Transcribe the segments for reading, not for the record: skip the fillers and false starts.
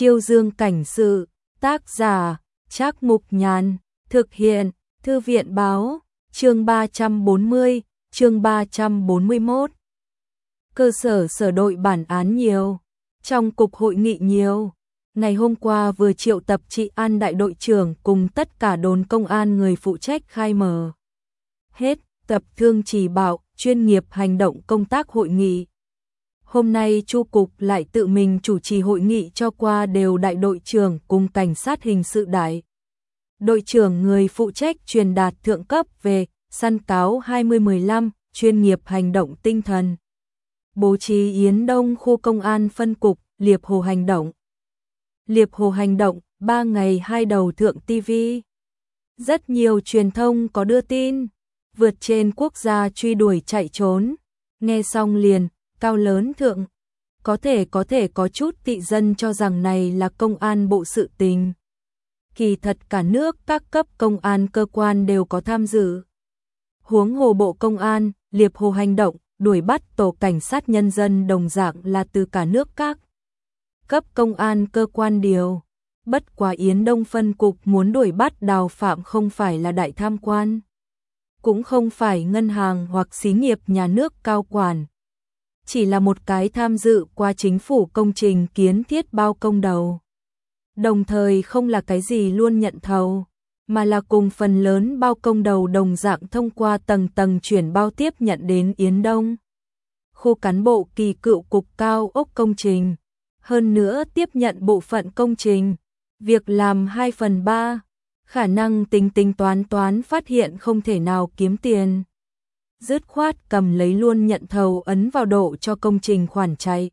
Chiêu Dương cảnh sự, tác giả, Trác Mục Nhàn, thực hiện, Thư viện báo, chương 340, chương 341. Cơ sở sở đội bản án nhiều, trong cục hội nghị nhiều. Ngày hôm qua vừa triệu tập Trị An đại đội trưởng cùng tất cả đồn công an người phụ trách khai mở hết tập thương chỉ bảo chuyên nghiệp hành động công tác hội nghị. Hôm nay Chu cục lại tự mình chủ trì hội nghị cho qua đều đại đội trưởng cùng cảnh sát hình sự đại đội trưởng người phụ trách truyền đạt thượng cấp về săn cáo 2015 chuyên nghiệp hành động tinh thần. Bố trí Yến Đông khu công an phân cục Liệp Hồ hành động. Liệp Hồ hành động 3 ngày 2 đầu thượng TV. Rất nhiều truyền thông có đưa tin vượt trên quốc gia truy đuổi chạy trốn. Nghe xong liền cao lớn thượng, có thể có chút tị dân cho rằng này là công an bộ sự tình. Kỳ thật cả nước các cấp công an cơ quan đều có tham dự. Huống hồ bộ công an, Liệp Hồ hành động, đuổi bắt tổ cảnh sát nhân dân đồng dạng là từ cả nước các cấp công an cơ quan điều. Bất quá Yến Đông phân cục muốn đuổi bắt Đào Phạm không phải là đại tham quan, cũng không phải ngân hàng hoặc xí nghiệp nhà nước cao quản. Chỉ là một cái tham dự qua chính phủ công trình kiến thiết bao công đầu. Đồng thời không là cái gì luôn nhận thầu, mà là cùng phần lớn bao công đầu đồng dạng thông qua tầng tầng chuyển bao tiếp nhận đến Yến Đông. Khu cán bộ kỳ cựu cục cao ốc công trình, hơn nữa tiếp nhận bộ phận công trình, việc làm 2/3, khả năng tính toán phát hiện không thể nào kiếm tiền. Dứt khoát cầm lấy luôn nhận thầu ấn vào độ cho công trình khoản chạy.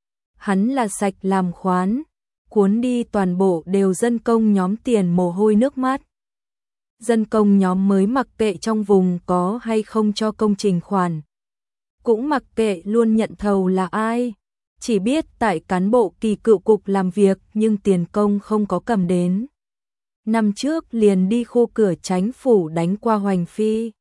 Hắn là sạch làm khoán, cuốn đi toàn bộ đều dân công nhóm tiền mồ hôi nước mắt. Dân công nhóm mới mặc kệ trong vùng có hay không cho công trình khoản. Cũng mặc kệ luôn nhận thầu là ai. Chỉ biết tại cán bộ kỳ cựu cục làm việc nhưng tiền công không có cầm đến. Năm trước liền đi khu cửa chánh phủ đánh qua Hoành Phi.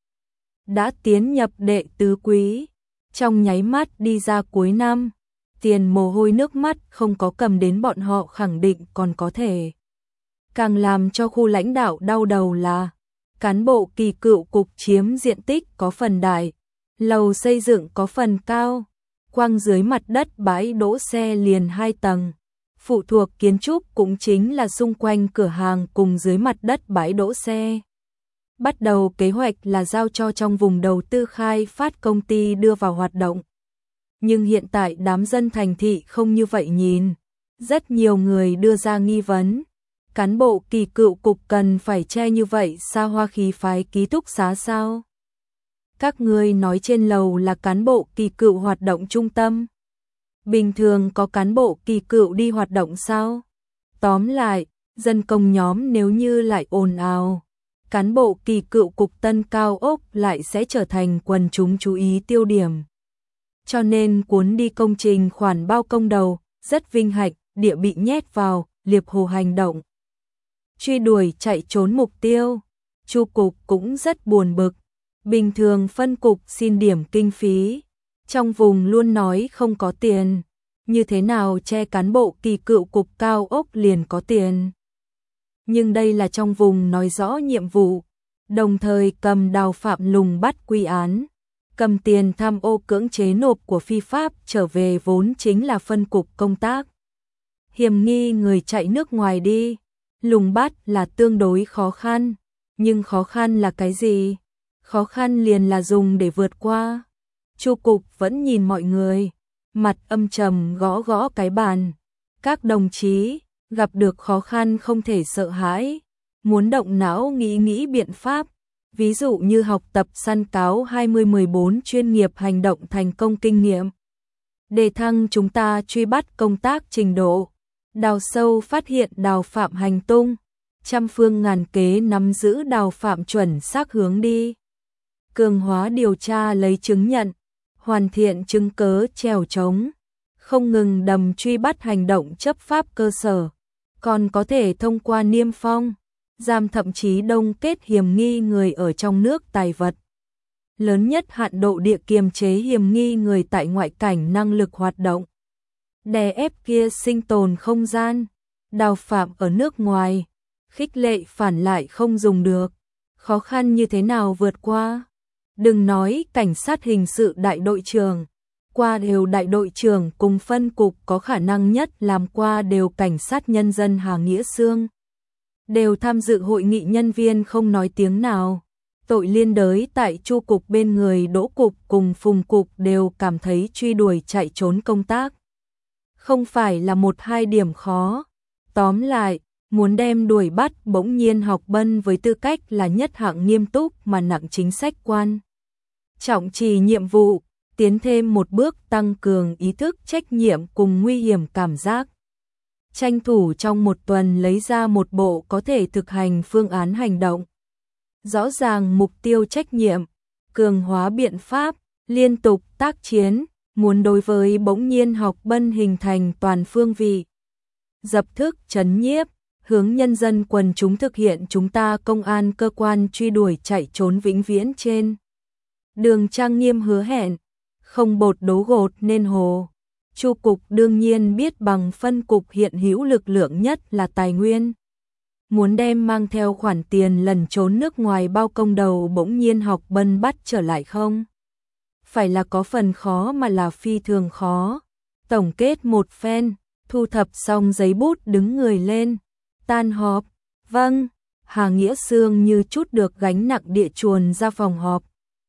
Đã tiến nhập đệ tứ quý, trong nháy mắt đi ra cuối năm, tiền mồ hôi nước mắt không có cầm đến bọn họ khẳng định còn có thể. Càng làm cho khu lãnh đạo đau đầu là, cán bộ kỳ cựu cục chiếm diện tích có phần đại, lầu xây dựng có phần cao, quang dưới mặt đất bãi đỗ xe liền 2 tầng, phụ thuộc kiến trúc cũng chính là xung quanh cửa hàng cùng dưới mặt đất bãi đỗ xe. Bắt đầu kế hoạch là giao cho trong vùng đầu tư khai phát công ty đưa vào hoạt động. Nhưng hiện tại đám dân thành thị không như vậy nhìn. Rất nhiều người đưa ra nghi vấn. Cán bộ kỳ cựu cục cần phải che như vậy xa hoa khí phái ký túc xá sao? Các người nói trên lầu là cán bộ kỳ cựu hoạt động trung tâm. Bình thường có cán bộ kỳ cựu đi hoạt động sao? Tóm lại, dân công nhóm nếu như lại ồn ào, cán bộ kỳ cựu cục tân cao ốc lại sẽ trở thành quần chúng chú ý tiêu điểm. Cho nên cuốn đi công trình khoản bao công đầu, rất vinh hạnh, địa bị nhét vào, Liệp Hồ hành động. Truy đuổi chạy trốn mục tiêu, Chu cục cũng rất buồn bực. Bình thường phân cục xin điểm kinh phí, trong vùng luôn nói không có tiền, như thế nào che cán bộ kỳ cựu cục cao ốc liền có tiền. Nhưng đây là trong vùng nói rõ nhiệm vụ, đồng thời cầm Đào Phạm lùng bắt quy án, cầm tiền tham ô cưỡng chế nộp của phi pháp trở về vốn chính là phân cục công tác. Hiểm nghi người chạy nước ngoài đi, lùng bắt là tương đối khó khăn, nhưng khó khăn là cái gì? Khó khăn liền là dùng để vượt qua. Chu cục vẫn nhìn mọi người, mặt âm trầm gõ gõ cái bàn. Các đồng chí, gặp được khó khăn không thể sợ hãi, muốn động não nghĩ biện pháp, ví dụ như học tập săn cáo 2014 chuyên nghiệp hành động thành công kinh nghiệm. Đề thăng chúng ta truy bắt công tác trình độ, đào sâu phát hiện Đào Phạm hành tung, trăm phương ngàn kế nắm giữ Đào Phạm chuẩn xác hướng đi. Cường hóa điều tra lấy chứng nhận, hoàn thiện chứng cớ trèo trống, không ngừng đầm truy bắt hành động chấp pháp cơ sở, còn có thể thông qua niêm phong, giam thậm chí đông kết hiểm nghi người ở trong nước tài vật. Lớn nhất hạn độ địa kiềm chế hiểm nghi người tại ngoại cảnh năng lực hoạt động. Đè ép kia sinh tồn không gian, đào phạm ở nước ngoài, khích lệ phản lại không dùng được, khó khăn như thế nào vượt qua. Đừng nói cảnh sát hình sự đại đội trưởng, qua đều đại đội trưởng cùng phân cục có khả năng nhất làm qua đều cảnh sát nhân dân Hà Nghĩa Xương. Đều tham dự hội nghị nhân viên không nói tiếng nào. Tội liên đới tại Chu cục bên người Đỗ cục cùng Phùng cục đều cảm thấy truy đuổi chạy trốn công tác không phải là một hai điểm khó. Tóm lại, muốn đem đuổi bắt Bỗng Nhiên Học Bân với tư cách là nhất hạng nghiêm túc mà nặng chính sách quan. Trọng trì nhiệm vụ, tiến thêm một bước tăng cường ý thức trách nhiệm cùng nguy hiểm cảm giác. Tranh thủ trong một tuần lấy ra một bộ có thể thực hành phương án hành động. Rõ ràng mục tiêu trách nhiệm, cường hóa biện pháp, liên tục tác chiến, muốn đối với Bỗng Nhiên Học Bân hình thành toàn phương vị. Dập thức trấn nhiếp, hướng nhân dân quần chúng thực hiện chúng ta công an cơ quan truy đuổi chạy trốn vĩnh viễn trên. Đường trang nghiêm hứa hẹn, không bột đấu gột nên hồ. Chu cục đương nhiên biết bằng phân cục hiện hữu lực lượng nhất là tài nguyên. Muốn đem mang theo khoản tiền lẩn trốn nước ngoài bao công đầu Bỗng Nhiên Học Bân bắt trở lại không? Phải là có phần khó mà là phi thường khó. Tổng kết một phen, thu thập xong giấy bút đứng người lên. Tan họp, vâng, Hà Nghĩa Xương như chút được gánh nặng địa chuồn ra phòng họp.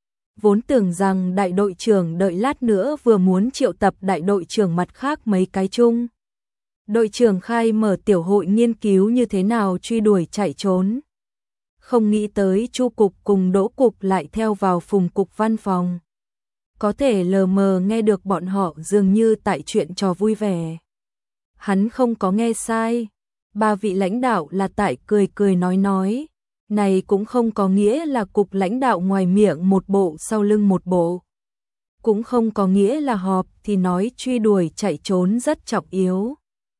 Vốn tưởng rằng đại đội trưởng đợi lát nữa vừa muốn triệu tập đại đội trưởng mặt khác mấy cái chung. Đội trưởng khai mở tiểu hội nghiên cứu như thế nào truy đuổi chạy trốn. Không nghĩ tới Chu cục cùng Đỗ cục lại theo vào Phùng cục văn phòng. Có thể lờ mờ nghe được bọn họ dường như tại chuyện trò vui vẻ. Hắn không có nghe sai. Ba vị lãnh đạo là tại cười cười nói. Này cũng không có nghĩa là cục lãnh đạo ngoài miệng một bộ sau lưng một bộ. Cũng không có nghĩa là họp thì nói truy đuổi chạy trốn rất trọng yếu.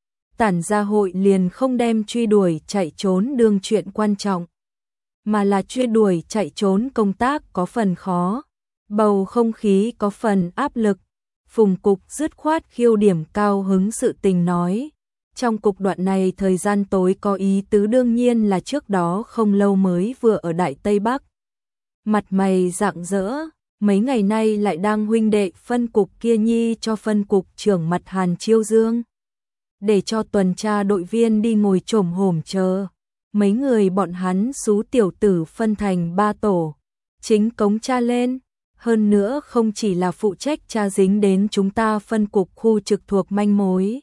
Tản ra hội liền không đem truy đuổi chạy trốn đương chuyện quan trọng. Mà là truy đuổi chạy trốn công tác có phần khó. Bầu không khí có phần áp lực. Phùng cục dứt khoát khiêu điểm cao hứng sự tình nói. Trong cục đoạn này thời gian tối có ý tứ đương nhiên là trước đó không lâu mới vừa ở Đại Tây Bắc. Mặt mày rạng rỡ, mấy ngày nay lại đang huynh đệ phân cục kia nhi cho phân cục trưởng mặt Hàn Chiêu Dương. Để cho tuần tra đội viên đi ngồi chồm hổm chờ. Mấy người bọn hắn xú tiểu tử phân thành 3 tổ. Chính cống tra lên. Hơn nữa không chỉ là phụ trách tra dính đến chúng ta phân cục khu trực thuộc manh mối.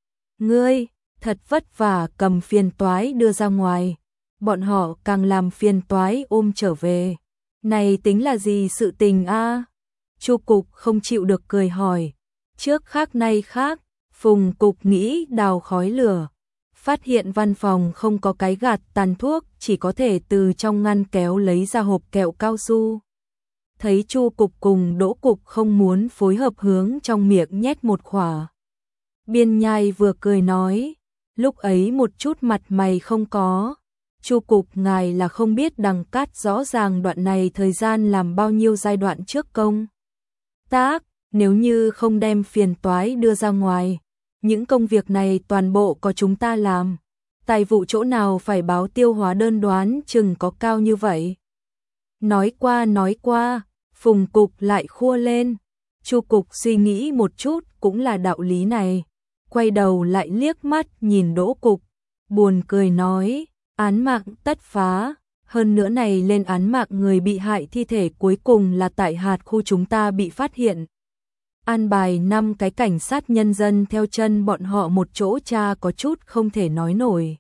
Ngươi, thật vất vả cầm phiền toái đưa ra ngoài. Bọn họ càng làm phiền toái ôm trở về. Này tính là gì sự tình a? Chu cục không chịu được cười hỏi. Trước khác nay khác, Phùng cục nghĩ đào khói lửa. Phát hiện văn phòng không có cái gạt tàn thuốc, chỉ có thể từ trong ngăn kéo lấy ra hộp kẹo cao su. Thấy Chu cục cùng Đỗ cục không muốn phối hợp hướng trong miệng nhét một khỏa. Biên nhai vừa cười nói, lúc ấy một chút mặt mày không có. Chu cục ngài là không biết đằng cát rõ ràng đoạn này thời gian làm bao nhiêu giai đoạn trước công tác, nếu như không đem phiền toái đưa ra ngoài. Những công việc này toàn bộ có chúng ta làm. Tài vụ chỗ nào phải báo tiêu hóa đơn đoán chừng có cao như vậy. Nói qua, Phùng cục lại khua lên. Chu cục suy nghĩ một chút cũng là đạo lý này. Quay đầu lại liếc mắt nhìn Đỗ cục. Buồn cười nói, án mạng tất phá. Hơn nữa này lên án mạng người bị hại thi thể cuối cùng là tại hạt khu chúng ta bị phát hiện. An bài 5 cái cảnh sát nhân dân theo chân bọn họ một chỗ tra có chút không thể nói nổi.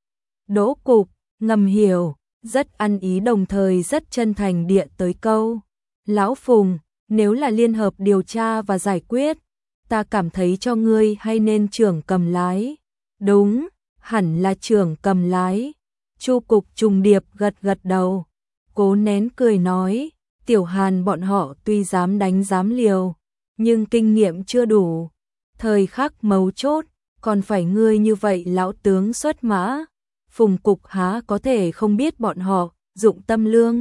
Đỗ cục, ngầm hiểu, rất ăn ý đồng thời rất chân thành địa tới câu. Lão Phùng, nếu là liên hợp điều tra và giải quyết, ta cảm thấy cho ngươi hay nên trưởng cầm lái. Đúng, hẳn là trưởng cầm lái. Chu cục trùng điệp gật gật đầu. Cố nén cười nói, Tiểu Hàn bọn họ tuy dám đánh dám liều, nhưng kinh nghiệm chưa đủ. Thời khắc mấu chốt, còn phải ngươi như vậy lão tướng xuất mã. Phùng cục há có thể không biết bọn họ dụng tâm lương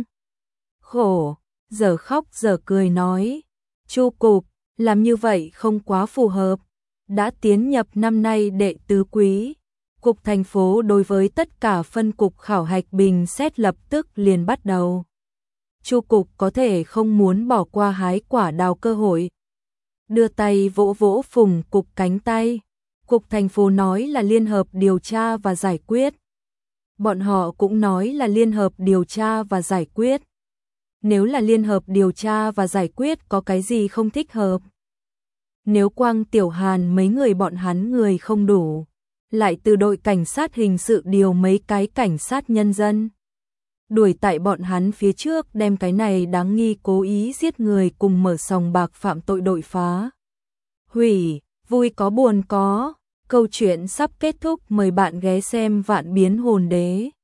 khổ, giờ khóc giờ cười nói. Chu cục, làm như vậy không quá phù hợp. Đã tiến nhập năm nay đệ tứ quý, Cục thành phố đối với tất cả phân cục khảo hạch bình xét lập tức liền bắt đầu. Chu cục có thể không muốn bỏ qua hái quả đào cơ hội. Đưa tay vỗ vỗ Phùng cục cánh tay. Cục thành phố nói là liên hợp điều tra và giải quyết. Bọn họ cũng nói là liên hợp điều tra và giải quyết. Nếu là liên hợp điều tra và giải quyết có cái gì không thích hợp? Nếu Quang Tiểu Hàn mấy người bọn hắn người không đủ, lại từ đội cảnh sát hình sự điều mấy cái cảnh sát nhân dân. Đuổi tại bọn hắn phía trước đem cái này đáng nghi cố ý giết người cùng mở sòng bạc phạm tội đội phá. Hủy, vui có buồn có, câu chuyện sắp kết thúc, mời bạn ghé xem Vạn Biến Hồn Đế.